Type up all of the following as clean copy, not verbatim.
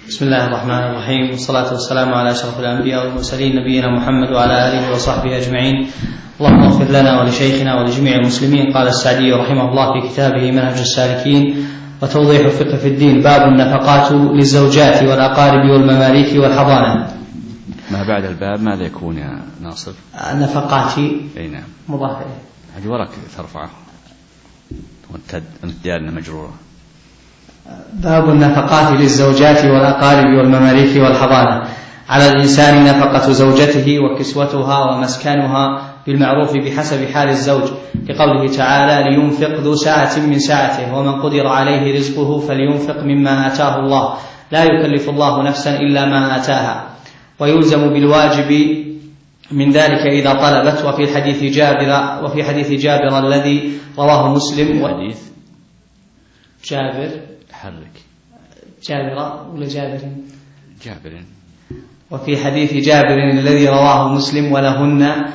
بسم الله الرحمن الرحيم، والصلاة والسلام على أشرف الأنبياء والمرسلين نبينا محمد وعلى آله وصحبه أجمعين. اللهم اغفر لنا ولشيخنا ولجميع المسلمين. قال السعدي رحمه الله في كتابه منهج السالكين وتوضيح الفقه في الدين: باب النفقات للزوجات والأقارب والمماليك والحضانة. ما بعد الباب ماذا يكون يا ناصر؟ النفقات. أي نعم، مضاف إليه. هذه ورق ترفعه والدالنا مجرورة. باب النفقات للزوجات والأقارب والمماليك والحضانة. على الإنسان نفقة زوجته وكسوتها ومسكنها بالمعروف بحسب حال الزوج، لقوله تعالى: لينفق ذو سعة من سعته ومن قدر عليه رزقه فلينفق مما آتاه الله لا يكلف الله نفسا إلا ما آتاها. ويلزم بالواجب من ذلك إذا طلبت. وفي حديث جابر الذي رواه مسلم. حديث جابر حرك جابر ولا جابر؟ جابر. وفي حديث جابر الذي رواه مسلم: ولهن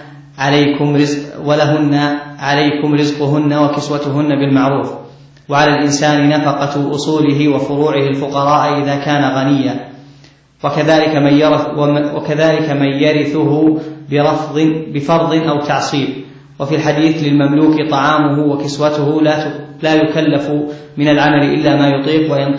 عليكم رزقهن وكسوتهن بالمعروف، وعلى الإنسان نفقة أصوله وفروعه الفقراء إذا كان غنيا، وكذلك من يرثه بفرض أو تعصيب. وفي الحديث: للمملوك طعامه وكسوته لا يكلف من العمل إلا ما يطيق، وإن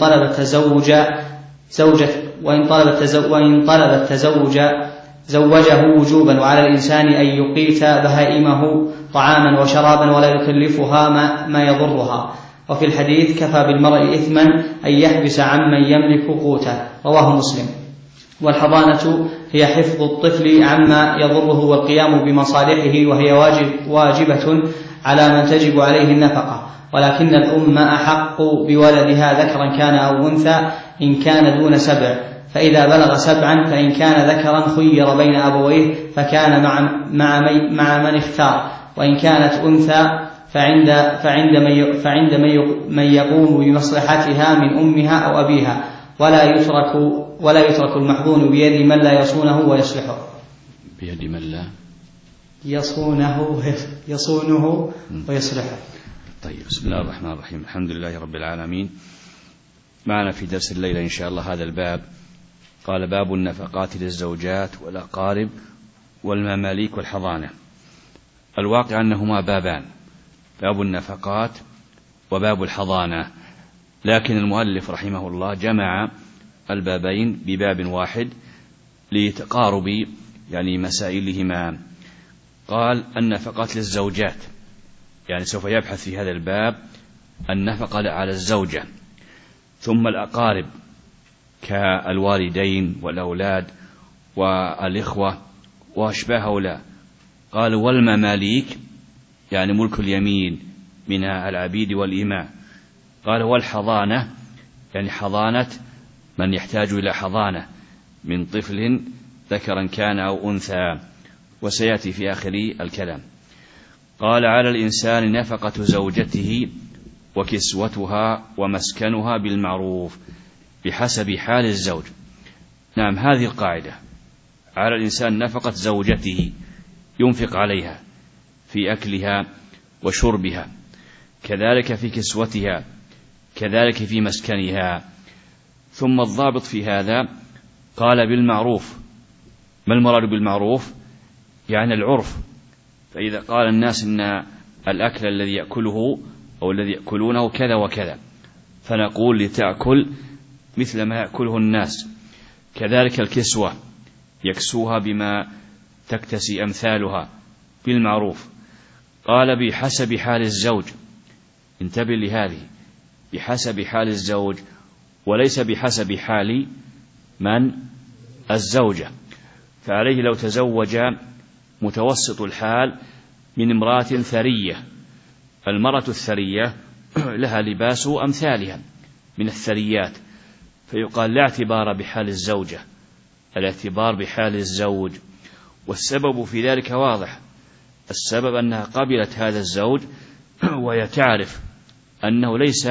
طلب التزوج زوجه وجوبا. وعلى الإنسان أن يقيت بهائمه طعاما وشرابا ولا يكلفها ما يضرها. وفي الحديث: كفى بالمرء إثما أن يحبس عمن يملك قوته، رواه مسلم. والحضانة هي حفظ الطفل عما يضره والقيام بمصالحه، وهي واجبة على من تجب عليه النفقة، ولكن الأم أحق بولدها ذكرا كان أو أنثى إن كان دون 7، فإذا بلغ 7 فإن كان ذكرا خير بين أبويه فكان مع من اختار، وإن كانت أنثى فعند من يقوم بمصلحتها من أمها أو أبيها، ولا يترك المحظون بيد من لا يصونه ويصلحه. بيد من لا يصونه ويصلحه. طيب، بسم الله الرحمن الرحيم. الحمد لله رب العالمين. معنا في درس الليلة إن شاء الله هذا الباب. قال: باب النفقات للزوجات والأقارب والمماليك والحضانة. الواقع أنهما بابان: باب النفقات وباب الحضانة، لكن المؤلف رحمه الله جمع البابين بباب واحد لتقارب مسائلهما. قال: النفقات للزوجات، سوف يبحث في هذا الباب النفقة على الزوجة، ثم الأقارب كالوالدين والأولاد والإخوة وأشباه هؤلاء. قال: والمماليك ملك اليمين من العبيد والإماء. قال: والحضانة حضانة من يحتاج إلى حضانة من طفل ذكرا كان أو أنثى، وسيأتي في آخر الكلام. قال: على الإنسان نفقة زوجته وكسوتها ومسكنها بالمعروف بحسب حال الزوج. نعم، هذه القاعدة: على الإنسان نفقة زوجته، ينفق عليها في أكلها وشربها، كذلك في كسوتها، كذلك في مسكنها. ثم الضابط في هذا قال: بالمعروف. ما المراد بالمعروف؟ العرف. فإذا قال الناس إن الأكل الذي يأكله أو الذي يأكلونه كذا وكذا، فنقول: لتأكل مثل ما يأكله الناس. كذلك الكسوة، يكسوها بما تكتسي أمثالها بالمعروف. قال: بحسب حال الزوج. انتبه لهذه: بحسب حال الزوج، وليس بحسب حال من؟ الزوجة. فعليه لو تزوج متوسط الحال من امرأة ثرية، المرأة الثرية لها لباس أمثالها من الثريات، فيقال: لا اعتبار بحال الزوجة، الاعتبار بحال الزوج. والسبب في ذلك واضح: السبب أنها قبلت هذا الزوج وهي تعرف أنه ليس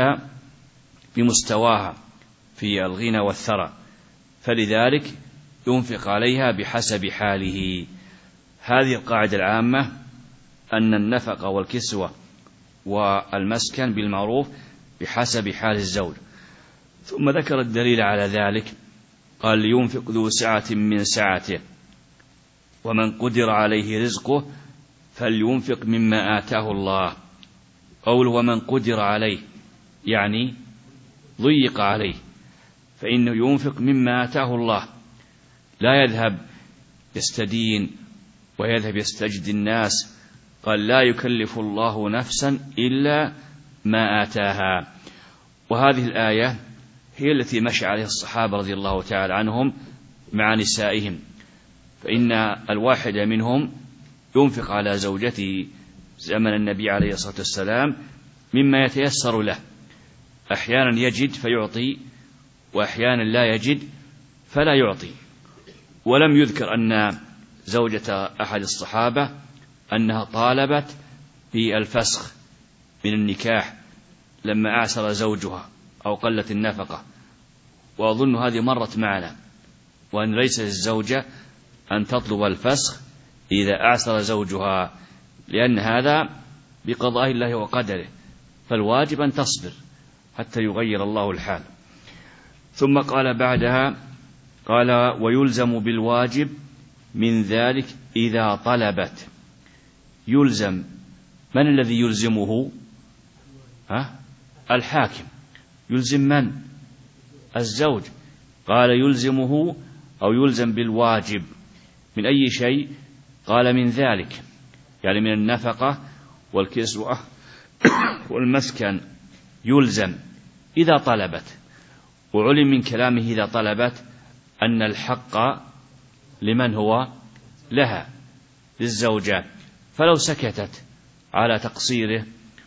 بمستواها في الغنى والثرى، فلذلك ينفق عليها بحسب حاله. هذه القاعدة العامة: أن النفقة والكسوة والمسكن بالمعروف بحسب حال الزوج. ثم ذكر الدليل على ذلك قال لينفق ذو سعة من سعته ومن قدر عليه رزقه فلينفق مما آتاه الله. قول ومن قدر عليه يعني ضيق عليه، فإنه ينفق مما آتاه الله، لا يذهب يستدين ويذهب يستجد الناس. قال لا يكلف الله نفسا إلا ما آتاها. وهذه الآية هي التي مشى عليها الصحابة رضي الله تعالى عنهم مع نسائهم، فإن الواحد منهم ينفق على زوجته زمن النبي عليه الصلاة والسلام مما يتيسر له، أحيانا يجد فيعطي وأحيانا لا يجد فلا يعطي. ولم يذكر أن زوجة أحد الصحابة أنها طالبت بالفسخ من النكاح لما أعسر زوجها أو قلت النفقة، وأظن هذه مرت معنا، وأن ليس للزوجة أن تطلب الفسخ إذا أعسر زوجها، لأن هذا بقضاء الله وقدره، فالواجب أن تصبر حتى يغير الله الحال. ثم قال بعدها قال ويلزم بالواجب من ذلك إذا طلبت. يلزم، من الذي يلزمه؟ الحاكم. يلزم من؟ الزوج. قال يلزمه أو يلزم بالواجب من أي شيء؟ قال من ذلك، يعني من النفقة والكسوة والمسكن، يلزم إذا طلبت. وعلم من كلامه إذا طلبت أن الحق لمن هو؟ لها، للزوجة، فلو سكتت على تقصيره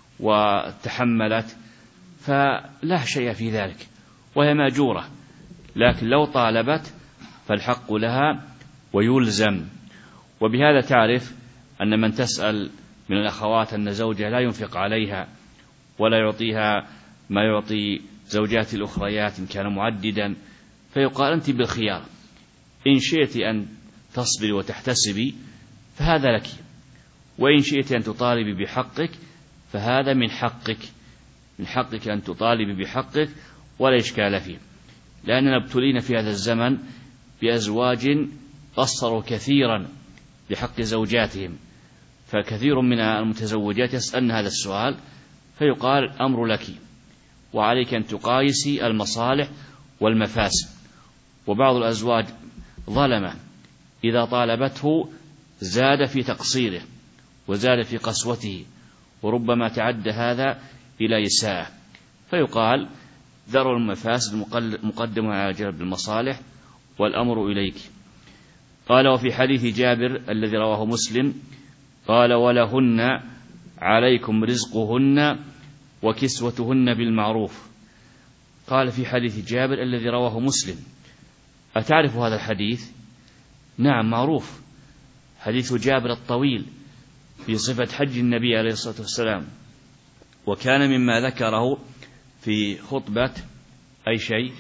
وتحملت فلا شيء في ذلك وهي ماجورة، لكن لو طالبت فالحق لها ويلزم. وبهذا تعرف أن من تسأل من الأخوات أن زوجها لا ينفق عليها ولا يعطيها ما يعطي زوجات الأخريات إن كان معددا، فيقال أنت بالخيار، إن شئت أن تصبري وتحتسبي فهذا لك، وإن شئت أن تطالبي بحقك فهذا من حقك، من حقك أن تطالبي بحقك ولا إشكال فيه. لأننا ابتلينا في هذا الزمن بأزواج قصروا كثيرا بحق زوجاتهم، فكثير من المتزوجات يسألن هذا السؤال، فيقال الأمر لك وعليك أن تقايسي المصالح والمفاسد. وبعض الأزواج ظلمة إذا طالبته زاد في تقصيره وزاد في قسوته، وربما تعدى هذا إلى إساءة، فيقال ذروا المفاسد مقدمة على جلب المصالح والأمر إليك. قال وفي حديث جابر الذي رواه مسلم قال ولهن عليكم رزقهن وكسوتهن بالمعروف. قال في حديث جابر الذي رواه مسلم. أتعرف هذا الحديث؟ نعم معروف، حديث جابر الطويل في صفة حج النبي عليه الصلاة والسلام، وكان مما ذكره في خطبة أي شيء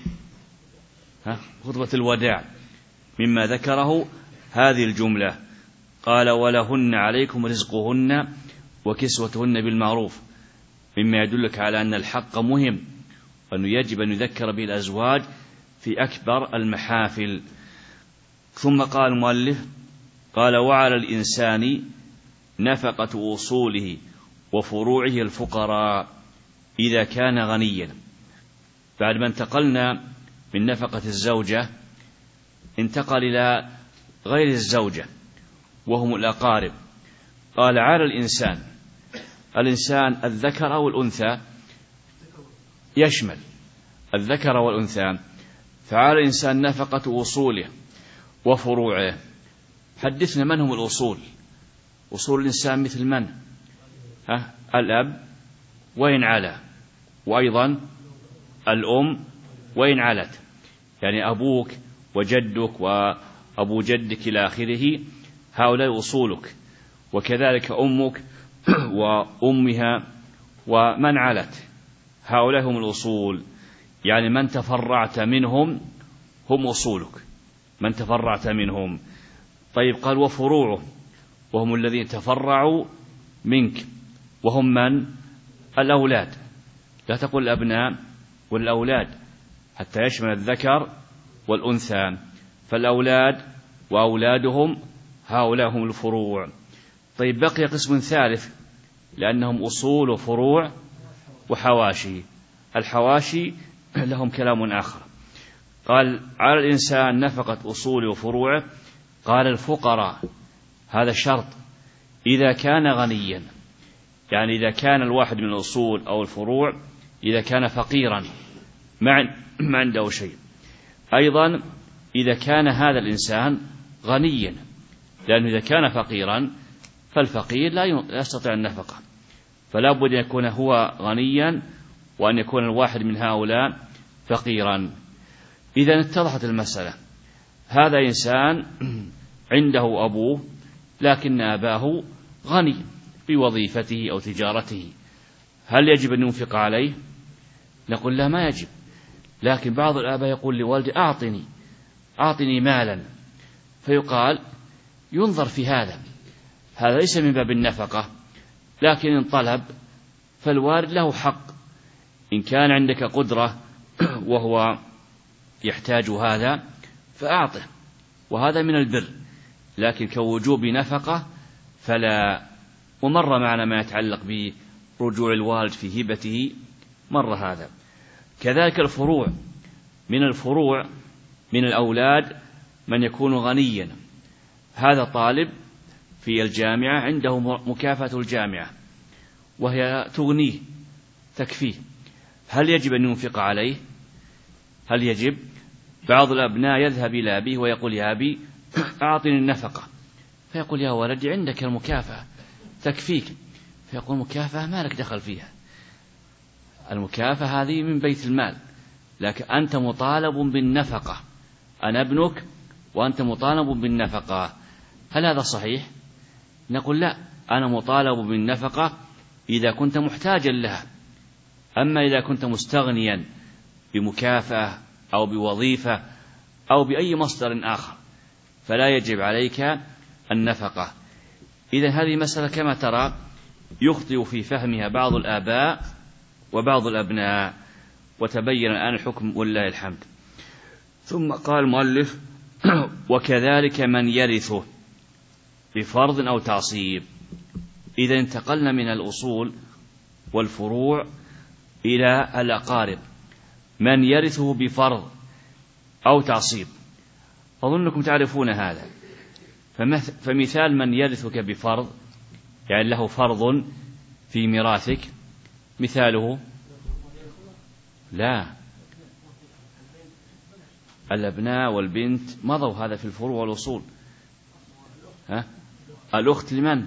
خطبة الوداع، مما ذكره هذه الجملة قال ولهن عليكم رزقهن وكسوتهن بالمعروف، مما يدلك على أن الحق مهم وأنه يجب أن يذكر به الأزواج في أكبر المحافل. ثم قال المؤلف قال وعلى الإنسان نفقة أصوله وفروعه الفقراء إذا كان غنيا. بعد ما انتقلنا من نفقة الزوجة انتقل إلى غير الزوجة وهم الأقارب. قال على الإنسان الذكر أو الأنثى؟ يشمل الذكر والأنثى. فعلى الإنسان نفقة أصوله وفروعه. حدثنا من هم الأصول؟ أصول الإنسان مثل من؟ الأب وإن علا، وأيضا الأم وإن علت، يعني أبوك وجدك وأبو جدك إلى آخره، هؤلاء أصولك. وكذلك أمك وأمها ومن علت، هؤلاء هم الأصول، يعني من تفرعت منهم هم أصولك، من تفرعت منهم. طيب قال وفروعه، وهم الذين تفرعوا منك، وهم من؟ الأولاد، لا تقل الأبناء والأولاد حتى يشمل الذكر والأنثى، فالأولاد وأولادهم هؤلاء هم الفروع. طيب بقي قسم ثالث لأنهم أصول وفروع وحواشي. الحواشي لهم كلام آخر. قال على الإنسان نفقة أصول وفروعه. قال الفقراء هذا شرط إذا كان غنيا، يعني إذا كان الواحد من الأصول أو الفروع إذا كان فقيرا ما عنده شيء. أيضا إذا كان هذا الإنسان غنيا، لأنه إذا كان فقيرا فالفقير لا يستطيع النفقة، فلا بد أن يكون هو غنيا وأن يكون الواحد من هؤلاء فقيرا. إذا اتضحت المسألة. هذا إنسان عنده أبوه لكن أباه غني بوظيفته أو تجارته، هل يجب أن ينفق عليه؟ نقول لا، ما يجب. لكن بعض الآباء يقول لوالده أعطني مالا، فيقال ينظر في هذا ليس من باب النفقة، لكن إن طلب فالوالد له حق. إن كان عندك قدرة وهو يحتاج هذا فأعطه، وهذا من البر، لكن كوجوب نفقة فلا. ومر معنا ما يتعلق برجوع الوالد في هبته، مر هذا. كذلك الفروع، من الأولاد من يكون غنيا، هذا طالب في الجامعة عنده مكافأة الجامعة وهي تغنيه تكفيه، هل يجب أن ينفق عليه؟ هل يجب؟ بعض الأبناء يذهب إلى أبيه ويقول يا أبي أعطني النفقة، فيقول يا ولدي عندك المكافأة تكفيك، فيقول مكافأة ما لك دخل فيها، المكافأة هذه من بيت المال، لكن أنت مطالب بالنفقة، أنا ابنك وأنت مطالب بالنفقة. هل هذا صحيح؟ نقول لا، أنا مطالب بالنفقة إذا كنت محتاجا لها، أما إذا كنت مستغنيا بمكافأة أو بوظيفة أو بأي مصدر آخر فلا يجب عليك النفقة. إذن هذه مسألة كما ترى يخطئ في فهمها بعض الآباء وبعض الأبناء، وتبين الآن الحكم ولله الحمد. ثم قال المؤلف وكذلك من يرثه بفرض أو تعصيب. إذا انتقلنا من الأصول والفروع إلى الأقارب، من يرثه بفرض أو تعصيب، أظنكم تعرفون هذا. فمثال من يرثك بفرض يعني له فرض في ميراثك، مثاله لا، الأبناء والبنت مضوا هذا في الفروع والأصول. الأخت لمن؟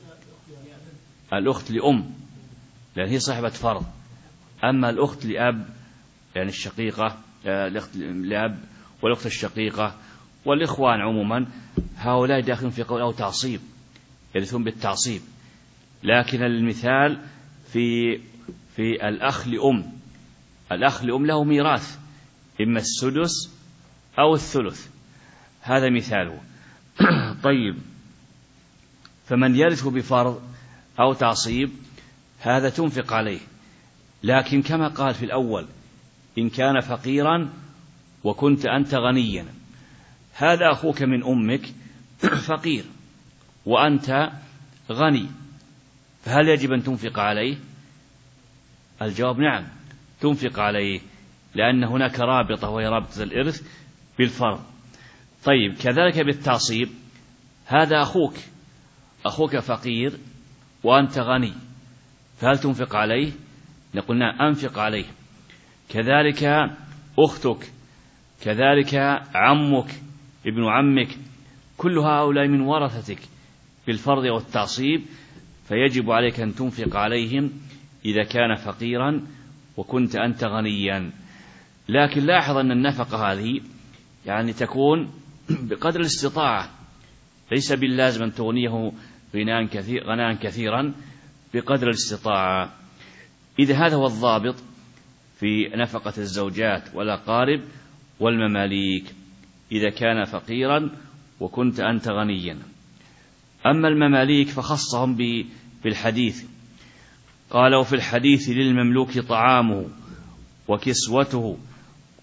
الأخت لأم لأن هي صاحبة فرض، أما الأخت لأب يعني الشقيقة، الأخت لأب والأخت الشقيقة والإخوان عموما هؤلاء داخلون في قول أو تعصيب، يرثون بالتعصيب. لكن المثال في الأخ لأم، الأخ لأم له ميراث إما السدس أو الثلث، هذا مثاله. طيب، فمن يرثه بفرض أو تعصيب هذا تنفق عليه، لكن كما قال في الأول إن كان فقيرا وكنت أنت غنيا، هذا أخوك من أمك فقير وأنت غني، فهل يجب أن تنفق عليه؟ الجواب نعم، تنفق عليه، لأن هناك رابطة وهي رابطة الإرث بالفرض. طيب، كذلك بالتعصيب، هذا أخوك فقير وأنت غني، فهل تنفق عليه؟ نقول نعم، أنفق عليه. كذلك أختك، كذلك عمك، ابن عمك، كل هؤلاء من ورثتك بالفرض والتعصيب، فيجب عليك أن تنفق عليهم إذا كان فقيرا وكنت أنت غنيا. لكن لاحظ أن النفقة هذه يعني تكون بقدر الاستطاعة، ليس باللازم أن تغنيه غناء كثيرا، بقدر الاستطاعة. إذا هذا هو الضابط في نفقة الزوجات والأقارب والمماليك إذا كان فقيرا وكنت أنت غنيا. أما المماليك فخصهم بالحديث، قال وفي الحديث للمملوك طعامه وكسوته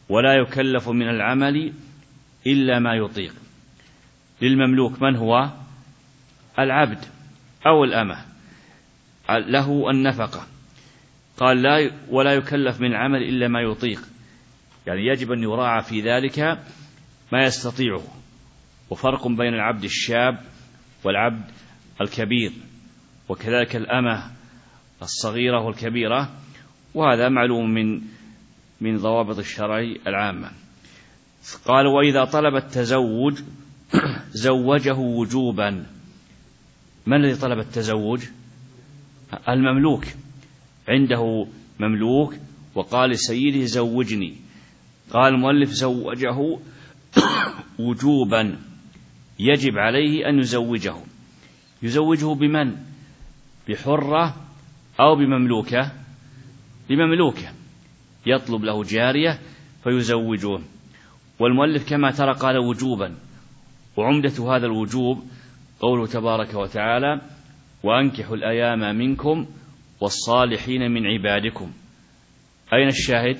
ولا يكلف من العمل إلا ما يطيق. للمملوك من هو؟ العبد أو الأمة، له النفقة. قال لا ولا يكلف من العمل إلا ما يطيق، يعني يجب أن يراعى في ذلك ما يستطيعه. وفرق بين العبد الشاب والعبد الكبير، وكذلك الأمة الصغيرة والكبيرة، وهذا معلوم من ضوابط الشرع العامة. قال وإذا طلب التزوج زوجه وجوبا. من الذي طلب التزوج؟ المملوك، عنده مملوك وقال لسيده زوجني. قال المؤلف زوجه وجوبا، يجب عليه أن يزوجه. يزوجه بمن؟ بحرة أو بمملوكة؟ بمملوكة، يطلب له جارية فيزوجه. والمؤلف كما ترى قال وجوبا، وعمدة هذا الوجوب قوله تبارك وتعالى وأنكحوا الأيام منكم والصالحين من عبادكم. أين الشاهد؟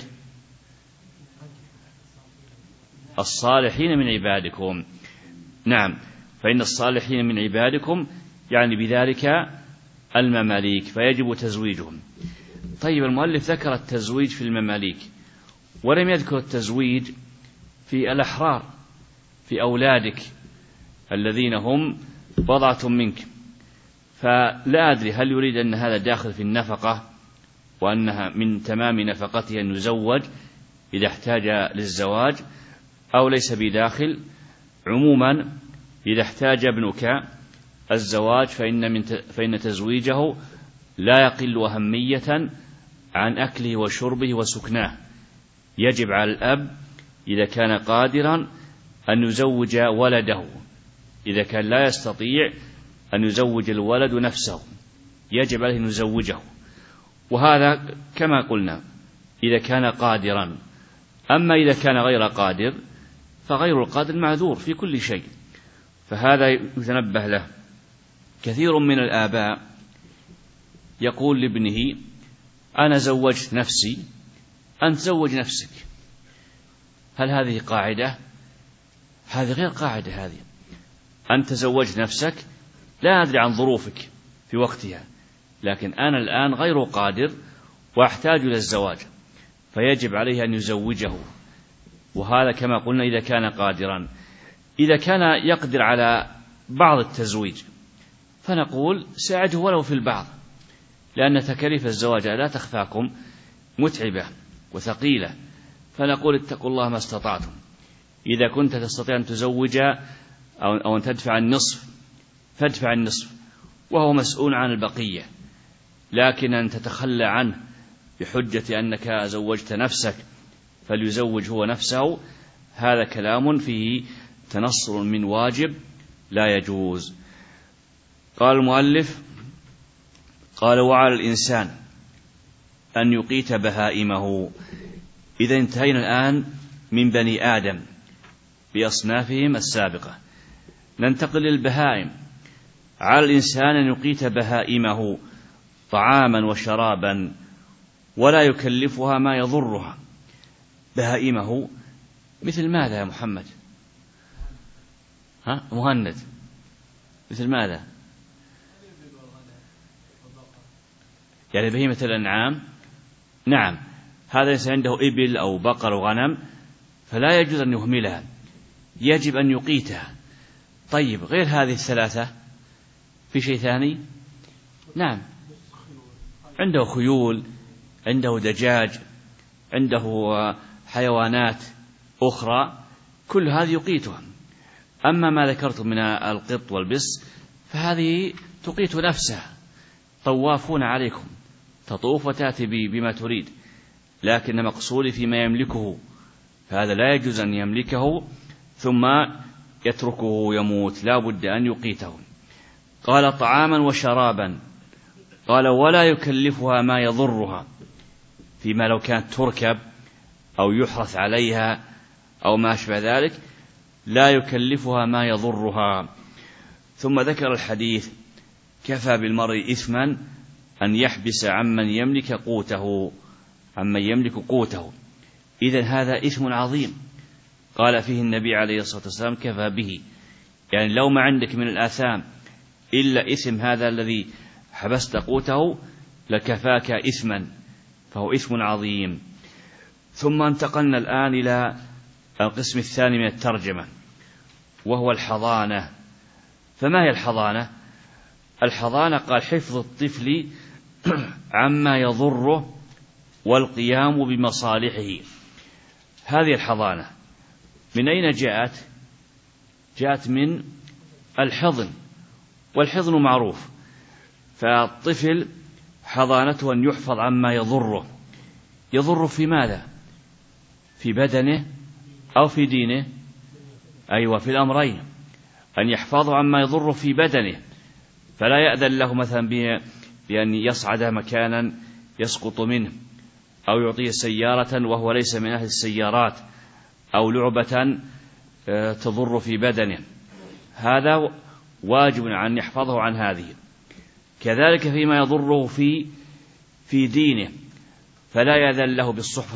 الصالحين من عبادكم. نعم، فإن الصالحين من عبادكم يعني بذلك المماليك، فيجب تزويجهم. طيب، المؤلف ذكر التزويج في المماليك ولم يذكر التزويج في الأحرار، في أولادك الذين هم بضعة منك. فلا أدري هل يريد أن هذا داخل في النفقة، وأنها من تمام نفقته أن يزوج إذا احتاج للزواج، أو ليس بداخل. عموما إذا احتاج ابنك الزواج فإن تزويجه لا يقل أهمية عن أكله وشربه وسكناه. يجب على الأب إذا كان قادرا أن يزوج ولده، إذا كان لا يستطيع أن يزوج الولد نفسه يجب عليه أن يزوجه. وهذا كما قلنا إذا كان قادرا. أما إذا كان غير قادر فغير القادر معذور في كل شيء، فهذا يتنبه له. كثير من الآباء يقول لابنه أنا زوجت نفسي، أنت زوج نفسك. هل هذه قاعدة؟ هذه غير قاعدة. هذه أنت زوجت نفسك، لا أدري عن ظروفك في وقتها، لكن أنا الآن غير قادر وأحتاج إلى الزواج، فيجب عليه أن يزوجه. وهذا كما قلنا إذا كان قادرا. إذا كان يقدر على بعض التزويج فنقول ساعده ولو في البعض، لأن تكاليف الزواج لا تخفاكم متعبة وثقيلة، فنقول اتقوا الله ما استطعتم. إذا كنت تستطيع أن تزوج أو أن تدفع النصف فادفع النصف، وهو مسؤول عن البقية. لكن أن تتخلى عنه بحجة أنك زوجت نفسك فليزوج هو نفسه، هذا كلام فيه تنصر من واجب لا يجوز. قال المؤلف قال وعلى الإنسان أن يقيت بهائمه. إذا انتهينا الآن من بني آدم بأصنافهم السابقة، ننتقل للبهائم. على الإنسان أن يقيت بهائمه طعاما وشرابا ولا يكلفها ما يضرها. بهائمه مثل ماذا يا محمد؟ مهند، مثل ماذا؟ يعني بهيمة الأنعام. نعم، هذا ليس عنده إبل أو بقر وغنم فلا يجوز أن يهملها، يجب أن يقيتها. طيب، غير هذه الثلاثة في شيء ثاني؟ نعم، عنده خيول، عنده دجاج، عنده حيوانات أخرى، كل هذه يقيتها. أما ما ذكرت من القط والبس فهذه تقيت نفسها، طوافون عليكم، تطوف وتأتي بما تريد، لكن مقصودي فيما يملكه، فهذا لا يجوز أن يملكه ثم يتركه يموت، لا بد أن يقيته. قال طعاما وشرابا، قال ولا يكلفها ما يضرها، فيما لو كانت تركب أو يحرث عليها أو ما أشبه ذلك لا يكلفها ما يضرها. ثم ذكر الحديث كفى بالمرء إثما أن يحبس عمن يملك قوته، إذن هذا إثم عظيم قال فيه النبي عليه الصلاة والسلام كفى به، يعني لو ما عندك من الآثام إلا إثم هذا الذي حبست قوته لكفاك إثما، فهو إثم عظيم. ثم انتقلنا الآن إلى القسم الثاني من الترجمة وهو الحضانة. فما هي الحضانة؟ الحضانة قال حفظ الطفل عما يضره والقيام بمصالحه. هذه الحضانة من أين جاءت؟ جاءت من الحضن، والحضن معروف، فالطفل حضانته أن يحفظ عما يضره. يضره في ماذا؟ في بدنه أو في دينه؟ أيوة، في الأمرين، أن يحفظه عما يضره في بدنه، فلا يأذن له مثلا بأن يصعد مكانا يسقط منه، أو يعطيه سيارة وهو ليس من أهل السيارات، أو لعبة تضر في بدنه، هذا واجب أن يحفظه عن هذه. كذلك فيما يضره في دينه، فلا يأذن له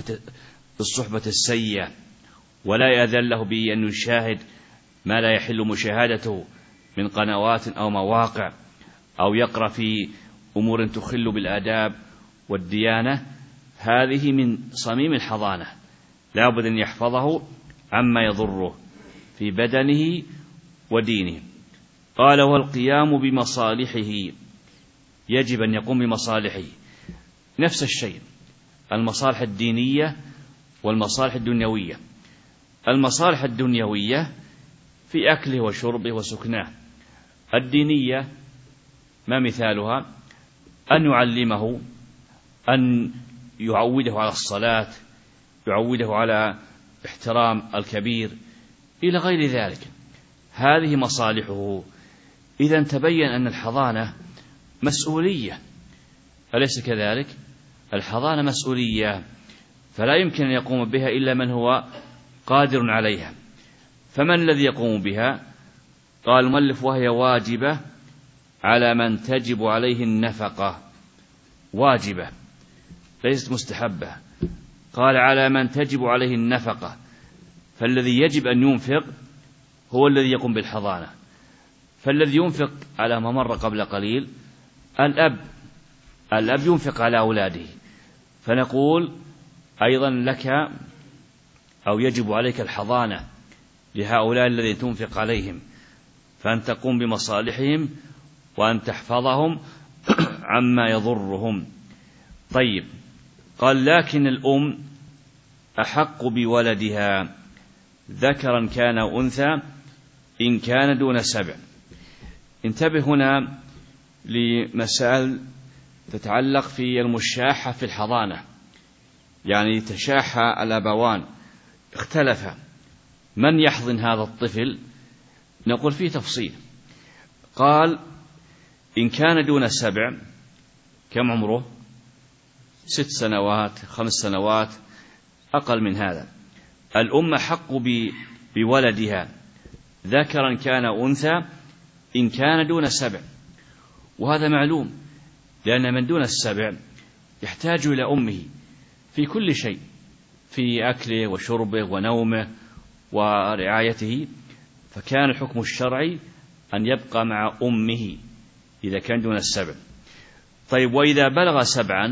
بالصحبة السيئة، ولا يأذن له بأن يشاهد ما لا يحل مشاهدته من قنوات أو مواقع، أو يقرأ في أمور تخل بالآداب والديانة. هذه من صميم الحضانة، لا بد أن يحفظه عما يضره في بدنه ودينه. قال والقيام بمصالحه، يجب أن يقوم بمصالحه، نفس الشيء، المصالح الدينية والمصالح الدنيوية. المصالح الدنيوية في أكله وشربه وسكناه. الدينية ما مثالها؟ أن يعلمه، أن يعوده على الصلاة، يعوده على احترام الكبير إلى غير ذلك. هذه مصالحه. إذن تبين أن الحضانة مسؤولية، أليس كذلك؟ الحضانة مسؤولية، فلا يمكن أن يقوم بها إلا من هو قادر عليها. فمن الذي يقوم بها؟ قال المؤلف وهي واجبة على من تجب عليه النفقة. واجبة ليست مستحبة، قال على من تجب عليه النفقة، فالذي يجب أن ينفق هو الذي يقوم بالحضانة. فالذي ينفق على ما مر قبل قليل الأب ينفق على أولاده، فنقول أيضا لك أو يجب عليك الحضانة لهؤلاء الذين تنفق عليهم، فأن تقوم بمصالحهم وأن تحفظهم عما يضرهم. طيب، قال لكن الأم أحق بولدها ذكرا كان أو أنثى إن كان دون 7. انتبه هنا لمسائل تتعلق في المشاحة في الحضانة، يعني تشاحى الأبوان، اختلفا من يحضن هذا الطفل. نقول فيه تفصيل. قال إن كان دون 7، كم عمره؟ 6 سنوات 5 سنوات أقل من هذا. الأم حق بولدها ذكرا كان أنثى إن كان دون 7، وهذا معلوم، لأن من دون 7 يحتاج إلى أمه في كل شيء، في أكله وشربه ونومه ورعايته، فكان الحكم الشرعي أن يبقى مع أمه إذا كان دون 7. طيب، وإذا بلغ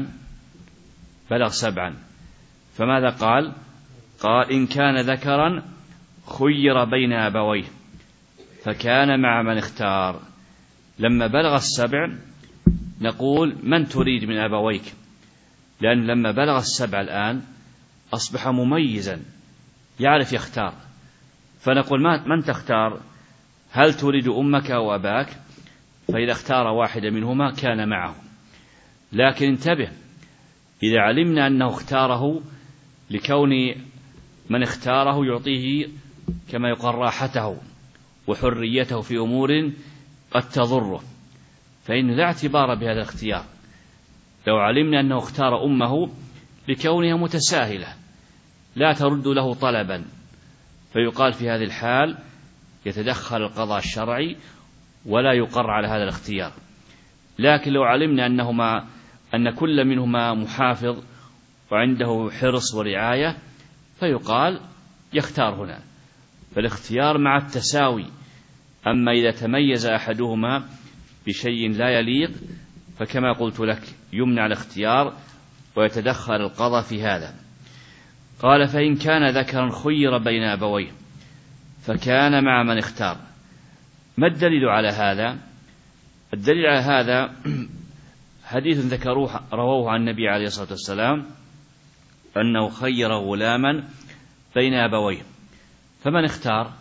7 فماذا قال؟ قال إن كان ذكرا خير بين أبويه فكان مع من اختار. لما بلغ 7 نقول من تريد من أبويك، لأن لما بلغ 7 الآن أصبح مميزا يعرف يختار، فنقول من تختار؟ هل تريد أمك أو أباك؟ فإذا اختار واحدة منهما كان معه. لكن انتبه، إذا علمنا أنه اختاره لكون من اختاره يعطيه كما يقال راحته وحريته في أمور قد تضره، فإن لا اعتبار بهذا الاختيار. لو علمنا أنه اختار أمه لكونها متساهلة لا ترد له طلبا، فيقال في هذه الحال يتدخل القضاء الشرعي ولا يقر على هذا الاختيار. لكن لو علمنا أن كل منهما محافظ وعنده حرص ورعاية، فيقال يختار هنا، فالاختيار مع التساوي. أما إذا تميز أحدهما بشيء لا يليق فكما قلت لك يمنع الاختيار ويتدخل القضاء في هذا. قال: فإن كان ذكرا خير بين أبويه فكان مع من اختار. ما الدليل على هذا؟ الدليل على هذا حديث رووه عن النبي عليه الصلاة والسلام أنه خير غلاما بين أبويه، فمن اختار؟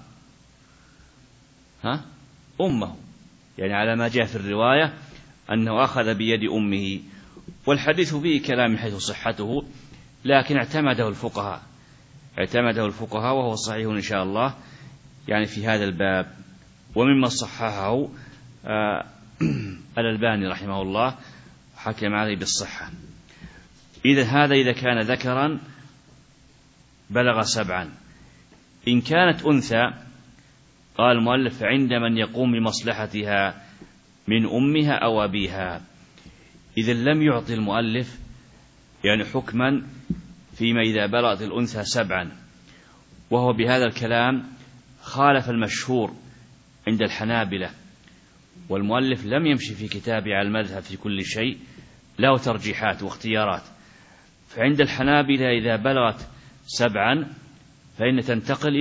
أمه، يعني على ما جاء في الرواية أنه أخذ بيد أمه، والحديث فيه كلام من حيث صحته، لكن اعتمده الفقهاء وهو صحيح إن شاء الله يعني في هذا الباب. ومما صححه الألباني رحمه الله حكم عليه بالصحة. هذا إذا كان ذكرا بلغ 7. إن كانت أنثى قال المؤلف عند من يقوم بمصلحتها من أمها أو أبيها. إذا لم يعطي المؤلف يعني حكما فيما إذا بلغت الأنثى 7، وهو بهذا الكلام خالف المشهور عند الحنابلة، والمؤلف لم يمشي في كتابه على المذهب في كل شيء، له ترجيحات واختيارات. فعند الحنابلة إذا بلغت 7 فإن تنتقل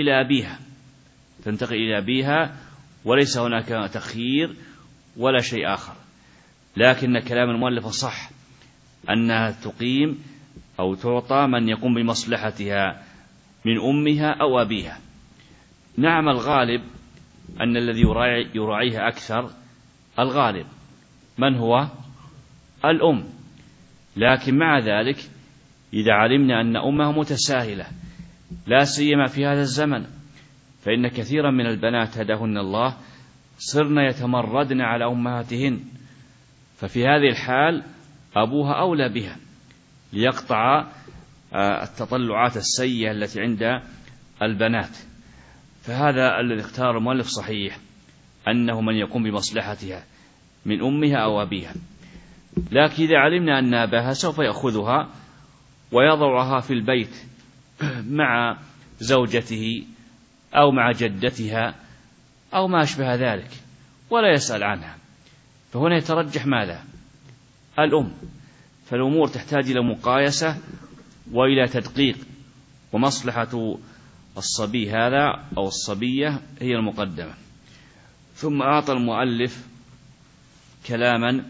إلى أبيها وليس هناك تخيير ولا شيء آخر. لكن كلام المؤلف صح أنها تقيم أو تعطى من يقوم بمصلحتها من أمها أو أبيها. نعم، الغالب أن الذي يراعيها أكثر الغالب من هو؟ الأم. لكن مع ذلك إذا علمنا أن أمها متساهلة لا سيما في هذا الزمن، فإن كثيرا من البنات هداهن الله صرن يتمردن على أمهاتهن، ففي هذه الحال أبوها أولى بها ليقطع التطلعات السيئة التي عند البنات. فهذا الذي اختار المؤلف صحيح، أنه من يقوم بمصلحتها من أمها أو أبيها. لكن إذا علمنا أن أباها سوف يأخذها ويضعها في البيت مع زوجته أو مع جدتها أو ما أشبه ذلك ولا يسأل عنها، فهنا يترجح ماذا؟ الأم. فالأمور تحتاج إلى مقايسة وإلى تدقيق، ومصلحة الصبي هذا أو الصبية هي المقدمة. ثم أعطى المؤلف كلاما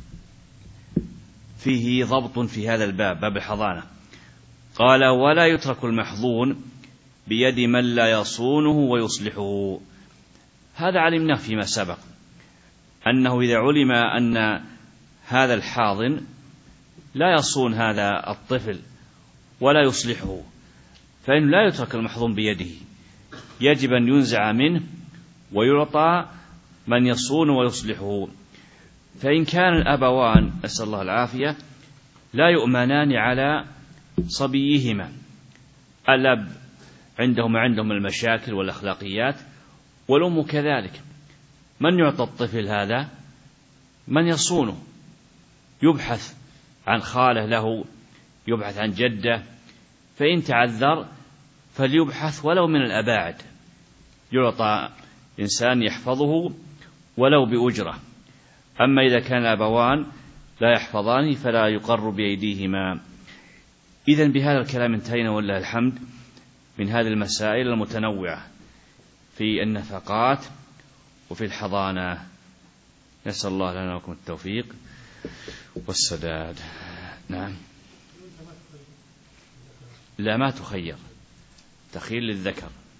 فيه ضبط في هذا الباب، باب الحضانة. قال: ولا يترك المحظون بيد من لا يصونه ويصلحه. هذا علمناه فيما سبق، أنه إذا علم أن هذا الحاضن لا يصون هذا الطفل ولا يصلحه فإنه لا يترك المحظون بيده، يجب أن ينزع منه ويعطى من يصون ويصلحه. فإن كان الأبوان نسأل الله العافية لا يؤمنان على صبيهما، الأب عندهم المشاكل والأخلاقيات والأم كذلك، من يعطى الطفل هذا؟ من يصونه، يبحث عن خاله له، يبحث عن جده، فإن تعذر فليبحث ولو من الأباعد، يعطى إنسان يحفظه ولو بأجرة. أما إذا كان الأبوان لا يحفظان فلا يقر بأيديهما. إذن بهذا الكلام انتهينا والله الحمد من هذه المسائل المتنوعة في النفقات وفي الحضانة. نسأل الله لنا ولكم التوفيق والسداد. نعم. لا، ما تخير، تخيل للذكر.